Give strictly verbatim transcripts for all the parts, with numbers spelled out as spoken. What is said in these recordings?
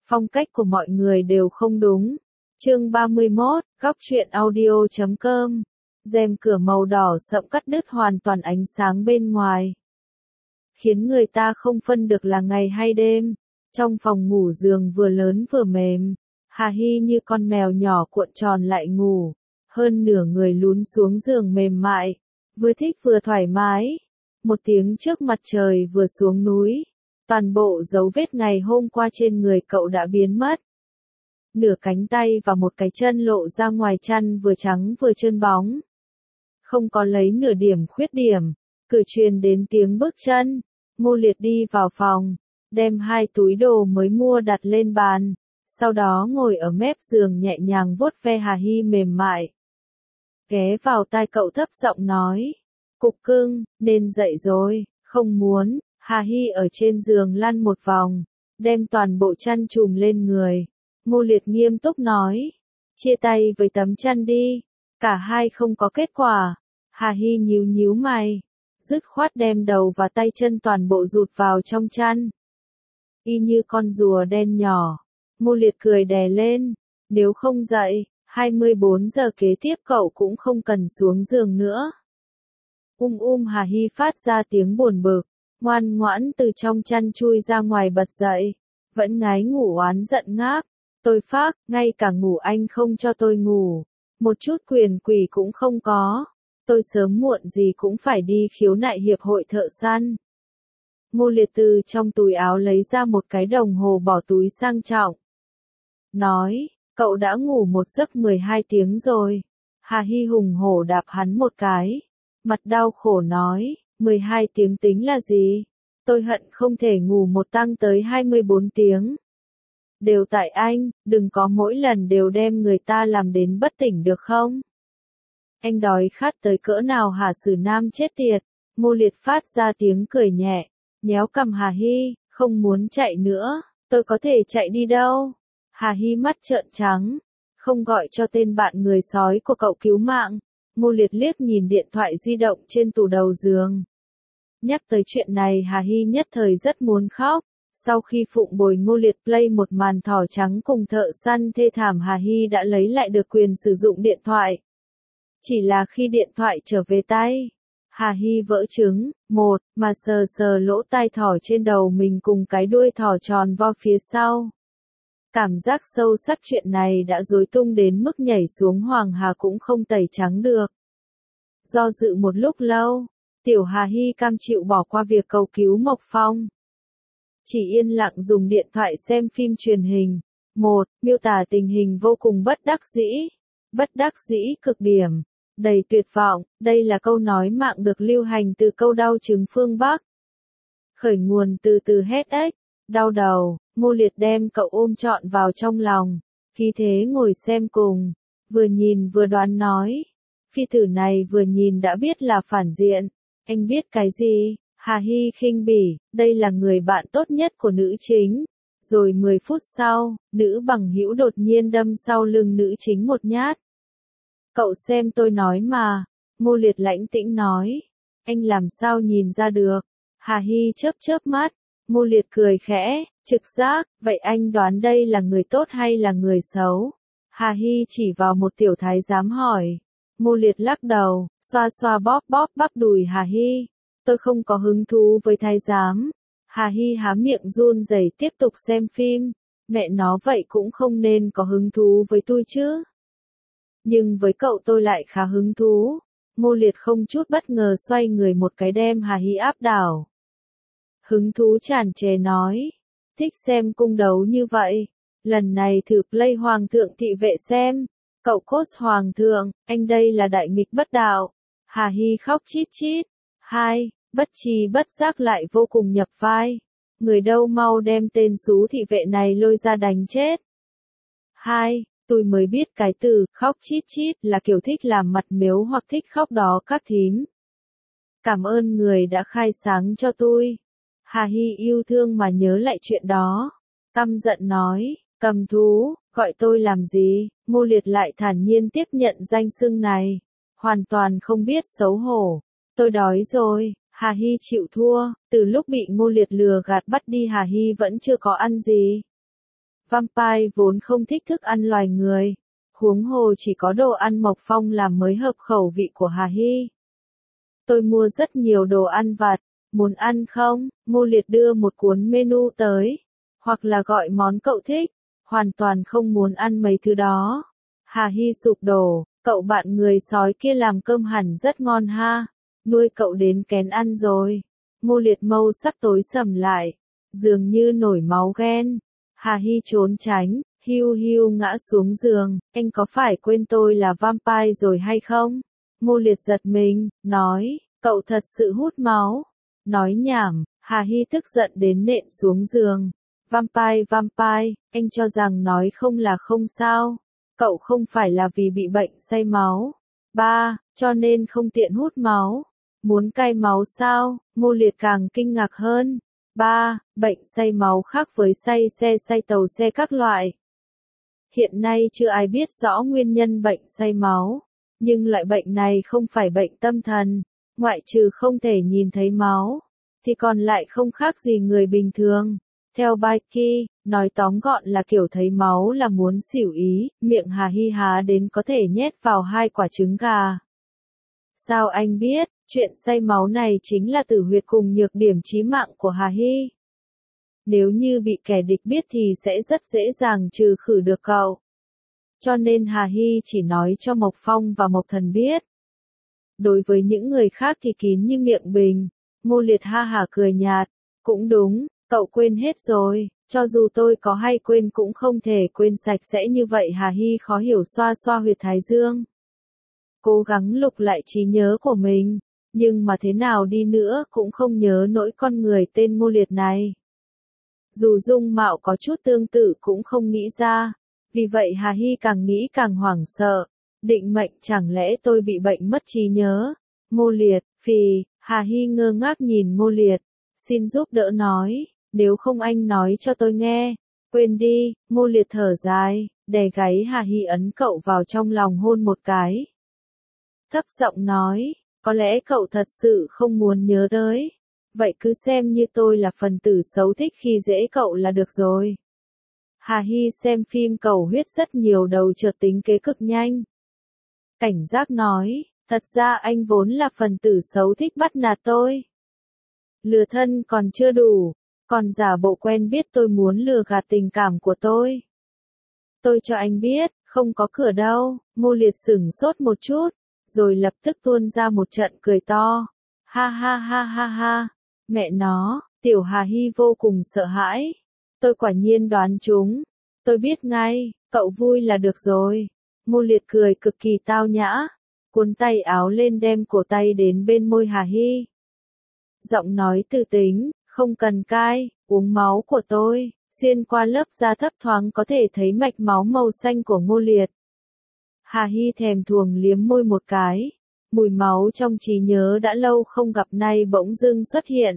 Phong cách của mọi người đều không đúng. Chương ba mươi mốt, góc truyện audio chấm com. Rèm cửa màu đỏ sậm cắt đứt hoàn toàn ánh sáng bên ngoài, khiến người ta không phân được là ngày hay đêm. Trong phòng ngủ giường vừa lớn vừa mềm, Hà Hy như con mèo nhỏ cuộn tròn lại ngủ, hơn nửa người lún xuống giường mềm mại, vừa thích vừa thoải mái. Một tiếng trước mặt trời vừa xuống núi, toàn bộ dấu vết ngày hôm qua trên người cậu đã biến mất. Nửa cánh tay và một cái chân lộ ra ngoài chăn vừa trắng vừa trơn bóng, không có lấy nửa điểm khuyết điểm. Cửa truyền đến tiếng bước chân, Ngô Liệt đi vào phòng, đem hai túi đồ mới mua đặt lên bàn, sau đó ngồi ở mép giường nhẹ nhàng vuốt ve Hà Hy mềm mại. Ghé vào tai cậu thấp giọng nói, cục cưng, nên dậy rồi. Không muốn. Hà Hy ở trên giường lăn một vòng, đem toàn bộ chăn trùm lên người. Ngô Liệt nghiêm túc nói, chia tay với tấm chăn đi. Cả hai không có kết quả. Hà Hy nhíu nhíu mày, dứt khoát đem đầu và tay chân toàn bộ rụt vào trong chăn, y như con rùa đen nhỏ. Ngô Liệt cười đè lên, nếu không dậy, hai mươi bốn giờ kế tiếp cậu cũng không cần xuống giường nữa. Um um Hà Hy phát ra tiếng buồn bực, ngoan ngoãn từ trong chăn chui ra ngoài bật dậy, vẫn ngái ngủ oán giận ngáp. Tôi phác, ngay cả ngủ anh không cho tôi ngủ, một chút quyền quỳ cũng không có. Tôi sớm muộn gì cũng phải đi khiếu nại hiệp hội thợ săn. Ngô Liệt từ trong túi áo lấy ra một cái đồng hồ bỏ túi sang trọng, nói, cậu đã ngủ một giấc mười hai tiếng rồi. Hà Hy hùng hổ đạp hắn một cái, mặt đau khổ nói, mười hai tiếng tính là gì? Tôi hận không thể ngủ một tăng tới hai mươi bốn tiếng. Đều tại anh, đừng có mỗi lần đều đem người ta làm đến bất tỉnh được không? Anh đói khát tới cỡ nào hả Sử Nam chết tiệt? Ngô Liệt phát ra tiếng cười nhẹ, nhéo cằm Hà Hy, không muốn chạy nữa, tôi có thể chạy đi đâu? Hà Hy mắt trợn trắng, không gọi cho tên bạn người sói của cậu cứu mạng. Ngô Liệt liếc nhìn điện thoại di động trên tủ đầu giường. Nhắc tới chuyện này Hà Hy nhất thời rất muốn khóc. Sau khi phụng bồi Ngô Liệt play một màn thỏ trắng cùng thợ săn thê thảm, Hà Hy đã lấy lại được quyền sử dụng điện thoại. Chỉ là khi điện thoại trở về tay, Hà Hy vỡ trứng, một, mà sờ sờ lỗ tai thỏ trên đầu mình cùng cái đuôi thỏ tròn vo phía sau. Cảm giác sâu sắc chuyện này đã rối tung đến mức nhảy xuống Hoàng Hà cũng không tẩy trắng được. Do dự một lúc lâu, tiểu Hà Hy cam chịu bỏ qua việc cầu cứu Mộc Phong, chỉ yên lặng dùng điện thoại xem phim truyền hình. Một, miêu tả tình hình vô cùng bất đắc dĩ. Bất đắc dĩ cực điểm, đầy tuyệt vọng, đây là câu nói mạng được lưu hành từ câu đau chứng phương Bắc. Khởi nguồn từ từ hết ếch, đau đầu. Ngô Liệt đem cậu ôm trọn vào trong lòng, khí thế ngồi xem cùng, vừa nhìn vừa đoán nói, phi tử này vừa nhìn đã biết là phản diện. Anh biết cái gì? Hà Hy khinh bỉ, đây là người bạn tốt nhất của nữ chính. Rồi mười phút sau, nữ bằng hữu đột nhiên đâm sau lưng nữ chính một nhát. Cậu xem tôi nói mà. Ngô Liệt lãnh tĩnh nói. Anh làm sao nhìn ra được? Hà Hy chớp chớp mắt. Ngô Liệt cười khẽ, trực giác, vậy anh đoán đây là người tốt hay là người xấu? Hà Hy chỉ vào một tiểu thái giám hỏi. Ngô Liệt lắc đầu, xoa xoa bóp bóp bắp đùi Hà Hy. Tôi không có hứng thú với thái giám. Hà Hy há miệng run rẩy tiếp tục xem phim. Mẹ nó vậy cũng không nên có hứng thú với tôi chứ. Nhưng với cậu tôi lại khá hứng thú. Ngô Liệt không chút bất ngờ xoay người một cái đem Hà Hy áp đảo. Hứng thú tràn trề nói. Thích xem cung đấu như vậy. Lần này thử play Hoàng thượng thị vệ xem. Cậu cốt Hoàng thượng, anh đây là đại nghịch bất đạo. Hà Hy khóc chít chít. Hai, bất tri bất giác lại vô cùng nhập vai. Người đâu mau đem tên xú thị vệ này lôi ra đánh chết. Hai, tôi mới biết cái từ khóc chít chít là kiểu thích làm mặt mếu hoặc thích khóc đó các thím. Cảm ơn người đã khai sáng cho tôi. Hà Hy yêu thương mà nhớ lại chuyện đó. Căm giận nói, cầm thú, gọi tôi làm gì? Ngô Liệt lại thản nhiên tiếp nhận danh xưng này. Hoàn toàn không biết xấu hổ. Tôi đói rồi. Hà Hy chịu thua, từ lúc bị Ngô Liệt lừa gạt bắt đi Hà Hy vẫn chưa có ăn gì. Vampire vốn không thích thức ăn loài người. Huống hồ chỉ có đồ ăn Mộc Phong làm mới hợp khẩu vị của Hà Hy. Tôi mua rất nhiều đồ ăn vặt, muốn ăn không? Ngô Liệt đưa một cuốn menu tới. Hoặc là gọi món cậu thích, hoàn toàn không muốn ăn mấy thứ đó. Hà Hy sụp đổ, cậu bạn người sói kia làm cơm hẳn rất ngon ha, nuôi cậu đến kén ăn rồi. Ngô Liệt mâu sắc tối sầm lại, dường như nổi máu ghen. Hà Hy trốn tránh, hiu hiu ngã xuống giường, anh có phải quên tôi là vampire rồi hay không? Ngô Liệt giật mình, nói, cậu thật sự hút máu. Nói nhảm, Hà Hy tức giận đến nện xuống giường. Vampire vampire, anh cho rằng nói không là không sao. Cậu không phải là vì bị bệnh say máu. Ba, cho nên không tiện hút máu. Muốn cai máu sao? Ngô Liệt càng kinh ngạc hơn. Ba, bệnh say máu khác với say xe say tàu xe các loại. Hiện nay chưa ai biết rõ nguyên nhân bệnh say máu. Nhưng loại bệnh này không phải bệnh tâm thần. Ngoại trừ không thể nhìn thấy máu, thì còn lại không khác gì người bình thường. Theo Baiki, nói tóm gọn là kiểu thấy máu là muốn xỉu ý, miệng Hà Hy há đến có thể nhét vào hai quả trứng gà. Sao anh biết, chuyện say máu này chính là tử huyệt cùng nhược điểm chí mạng của Hà Hy. Nếu như bị kẻ địch biết thì sẽ rất dễ dàng trừ khử được cậu. Cho nên Hà Hy chỉ nói cho Mộc Phong và Mộc Thần biết. Đối với những người khác thì kín như miệng bình. Ngô Liệt ha hả cười nhạt. Cũng đúng, cậu quên hết rồi. Cho dù tôi có hay quên cũng không thể quên sạch sẽ như vậy. Hà Hy khó hiểu xoa xoa huyệt thái dương. Cố gắng lục lại trí nhớ của mình. Nhưng mà thế nào đi nữa cũng không nhớ nổi con người tên Ngô Liệt này. Dù dung mạo có chút tương tự cũng không nghĩ ra. Vì vậy Hà Hy càng nghĩ càng hoảng sợ. Định mệnh chẳng lẽ tôi bị bệnh mất trí nhớ? Ngô Liệt, phì, Hà Hy ngơ ngác nhìn Ngô Liệt. Xin giúp đỡ nói, nếu không anh nói cho tôi nghe. Quên đi, Ngô Liệt thở dài, đè gáy Hà Hy ấn cậu vào trong lòng hôn một cái. Thấp giọng nói, có lẽ cậu thật sự không muốn nhớ tới. Vậy cứ xem như tôi là phần tử xấu thích khi dễ cậu là được rồi. Hà Hy xem phim cầu huyết rất nhiều đầu chợt tính kế cực nhanh. Cảnh giác nói, thật ra anh vốn là phần tử xấu thích bắt nạt tôi. Lừa thân còn chưa đủ, còn giả bộ quen biết tôi muốn lừa gạt tình cảm của tôi. Tôi cho anh biết, không có cửa đâu. Ngô Liệt sửng sốt một chút, rồi lập tức tuôn ra một trận cười to. Ha ha ha ha ha, mẹ nó, tiểu Hà Hy vô cùng sợ hãi. Tôi quả nhiên đoán chúng, tôi biết ngay, cậu vui là được rồi. Ngô Liệt cười cực kỳ tao nhã, cuốn tay áo lên đem cổ tay đến bên môi Hà Hy. Giọng nói từ tính, không cần cai, uống máu của tôi, xuyên qua lớp da thấp thoáng có thể thấy mạch máu màu xanh của Ngô Liệt. Hà Hy thèm thuồng liếm môi một cái, mùi máu trong trí nhớ đã lâu không gặp nay bỗng dưng xuất hiện.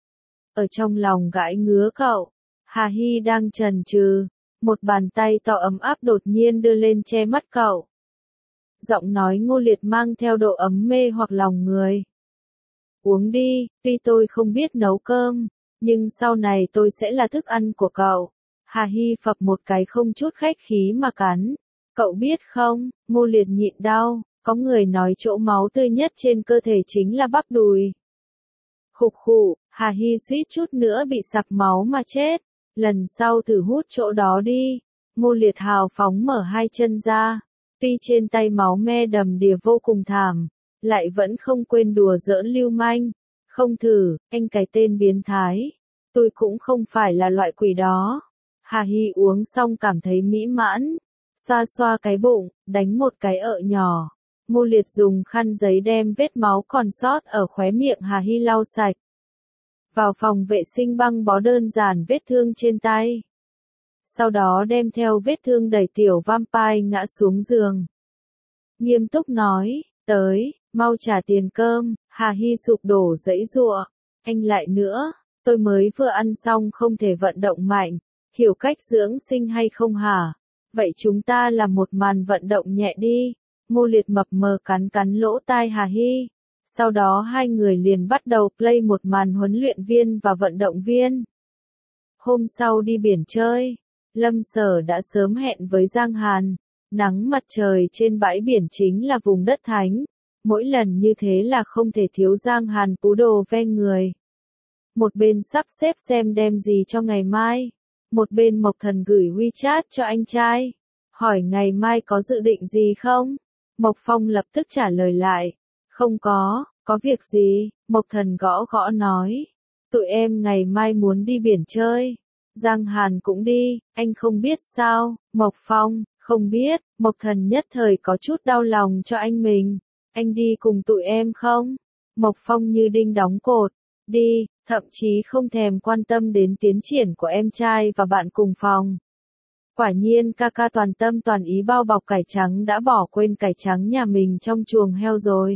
Ở trong lòng gãi ngứa cậu, Hà Hy đang chần chừ, một bàn tay to ấm áp đột nhiên đưa lên che mắt cậu. Giọng nói Ngô Liệt mang theo độ ấm mê hoặc lòng người. Uống đi, tuy tôi không biết nấu cơm, nhưng sau này tôi sẽ là thức ăn của cậu. Hà Hy phập một cái không chút khách khí mà cắn. Cậu biết không, Ngô Liệt nhịn đau, có người nói chỗ máu tươi nhất trên cơ thể chính là bắp đùi. Khục khụ, Hà Hy suýt chút nữa bị sặc máu mà chết. Lần sau thử hút chỗ đó đi. Ngô Liệt hào phóng mở hai chân ra. Tuy trên tay máu me đầm đìa vô cùng thảm, lại vẫn không quên đùa giỡn lưu manh. Không thử, anh cái tên biến thái. Tôi cũng không phải là loại quỷ đó. Hà Hy uống xong cảm thấy mỹ mãn. Xoa xoa cái bụng, đánh một cái ợ nhỏ. Ngô Liệt dùng khăn giấy đem vết máu còn sót ở khóe miệng Hà Hy lau sạch. Vào phòng vệ sinh băng bó đơn giản vết thương trên tay. Sau đó đem theo vết thương đẩy tiểu vampire ngã xuống giường. Nghiêm túc nói, tới, mau trả tiền cơm. Hà Hy sụp đổ giãy giụa. Anh lại nữa, tôi mới vừa ăn xong không thể vận động mạnh, hiểu cách dưỡng sinh hay không hả? Vậy chúng ta làm một màn vận động nhẹ đi. Ngô Liệt mập mờ cắn cắn lỗ tai Hà Hy. Sau đó hai người liền bắt đầu play một màn huấn luyện viên và vận động viên. Hôm sau đi biển chơi, Lâm Sở đã sớm hẹn với Giang Hàn, nắng mặt trời trên bãi biển chính là vùng đất thánh, mỗi lần như thế là không thể thiếu Giang Hàn cú đồ ve người. Một bên sắp xếp xem đem gì cho ngày mai, một bên Mộc Thần gửi WeChat cho anh trai, hỏi ngày mai có dự định gì không? Mộc Phong lập tức trả lời lại, không có, có việc gì? Mộc Thần gõ gõ nói, tụi em ngày mai muốn đi biển chơi. Giang Hàn cũng đi, anh không biết sao? Mộc Phong, không biết. Mộc Thần nhất thời có chút đau lòng cho anh mình. Anh đi cùng tụi em không? Mộc Phong như đinh đóng cột, đi, thậm chí không thèm quan tâm đến tiến triển của em trai và bạn cùng phòng. Quả nhiên ca ca toàn tâm toàn ý bao bọc cải trắng đã bỏ quên cải trắng nhà mình trong chuồng heo rồi.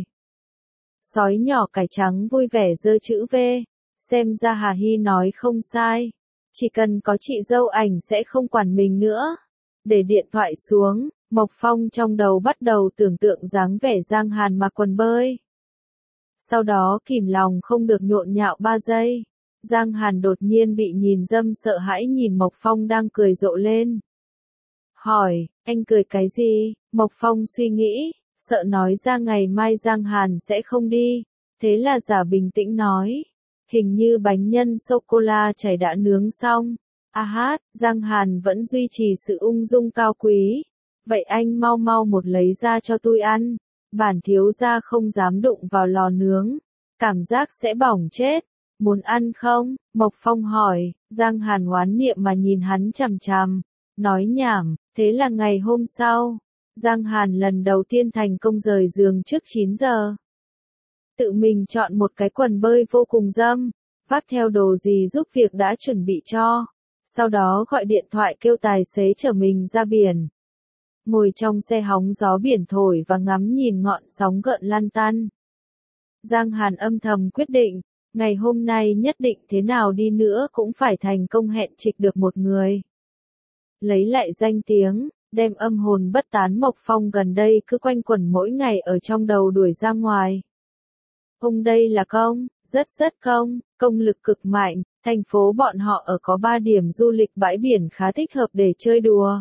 Sói nhỏ cải trắng vui vẻ giơ chữ V, xem ra Hà Hy nói không sai. Chỉ cần có chị dâu ảnh sẽ không quản mình nữa. Để điện thoại xuống, Mộc Phong trong đầu bắt đầu tưởng tượng dáng vẻ Giang Hàn mặc quần bơi. Sau đó kìm lòng không được nhộn nhạo ba giây. Giang Hàn đột nhiên bị nhìn dâm sợ hãi nhìn Mộc Phong đang cười rộ lên. Hỏi, anh cười cái gì? Mộc Phong suy nghĩ, sợ nói ra ngày mai Giang Hàn sẽ không đi. Thế là giả bình tĩnh nói. Hình như bánh nhân sô-cô-la chảy đã nướng xong. À hát, Giang Hàn vẫn duy trì sự ung dung cao quý. Vậy anh mau mau một lấy ra cho tôi ăn. Bản thiếu gia không dám đụng vào lò nướng. Cảm giác sẽ bỏng chết. Muốn ăn không? Mộc Phong hỏi. Giang Hàn oán niệm mà nhìn hắn chằm chằm. Nói nhảm, thế là ngày hôm sau. Giang Hàn lần đầu tiên thành công rời giường trước chín giờ. Tự mình chọn một cái quần bơi vô cùng dâm, vác theo đồ gì giúp việc đã chuẩn bị cho. Sau đó gọi điện thoại kêu tài xế chở mình ra biển. Ngồi trong xe hóng gió biển thổi và ngắm nhìn ngọn sóng gợn lăn tăn. Giang Hàn âm thầm quyết định, ngày hôm nay nhất định thế nào đi nữa cũng phải thành công hẹn trịch được một người. Lấy lại danh tiếng, đem âm hồn bất tán Mộc Phong gần đây cứ quanh quẩn mỗi ngày ở trong đầu đuổi ra ngoài. Ông đây là công, rất rất công, công lực cực mạnh, thành phố bọn họ ở có ba điểm du lịch bãi biển khá thích hợp để chơi đùa.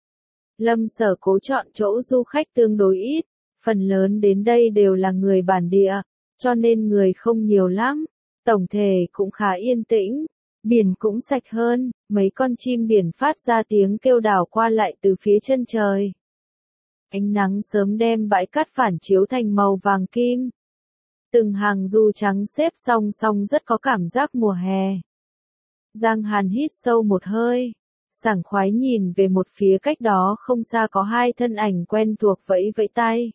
Lâm Sở cố chọn chỗ du khách tương đối ít, phần lớn đến đây đều là người bản địa, cho nên người không nhiều lắm, tổng thể cũng khá yên tĩnh, biển cũng sạch hơn, mấy con chim biển phát ra tiếng kêu đảo qua lại từ phía chân trời. Ánh nắng sớm đem bãi cát phản chiếu thành màu vàng kim. Từng hàng du trắng xếp song song rất có cảm giác mùa hè. Giang Hàn hít sâu một hơi, sảng khoái nhìn về một phía cách đó không xa có hai thân ảnh quen thuộc vẫy vẫy tay.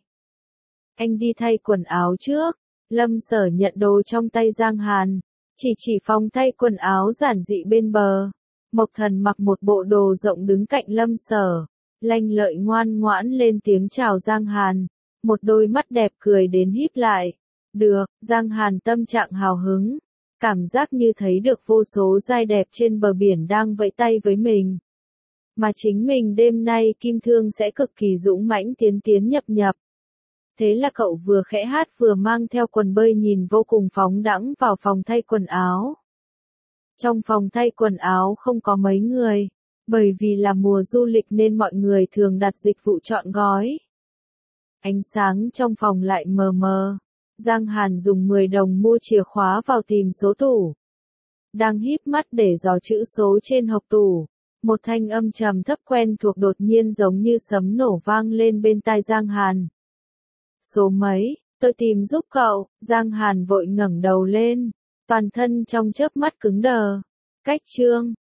Anh đi thay quần áo trước. Lâm Sở nhận đồ trong tay Giang Hàn, chỉ chỉ phòng thay quần áo giản dị bên bờ. Mộc Thần mặc một bộ đồ rộng đứng cạnh Lâm Sở, lanh lợi ngoan ngoãn lên tiếng chào Giang Hàn, một đôi mắt đẹp cười đến híp lại. Được, Giang Hàn tâm trạng hào hứng, cảm giác như thấy được vô số giai đẹp trên bờ biển đang vẫy tay với mình. Mà chính mình đêm nay kim thương sẽ cực kỳ dũng mãnh tiến tiến nhập nhập. Thế là cậu vừa khẽ hát vừa mang theo quần bơi nhìn vô cùng phóng đãng vào phòng thay quần áo. Trong phòng thay quần áo không có mấy người, bởi vì là mùa du lịch nên mọi người thường đặt dịch vụ trọn gói. Ánh sáng trong phòng lại mờ mờ. Giang Hàn dùng mười đồng mua chìa khóa vào tìm số tủ. Đang híp mắt để dò chữ số trên hộc tủ. Một thanh âm trầm thấp quen thuộc đột nhiên giống như sấm nổ vang lên bên tai Giang Hàn. Số mấy, tôi tìm giúp cậu. Giang Hàn vội ngẩng đầu lên, toàn thân trong chớp mắt cứng đờ. Cách chương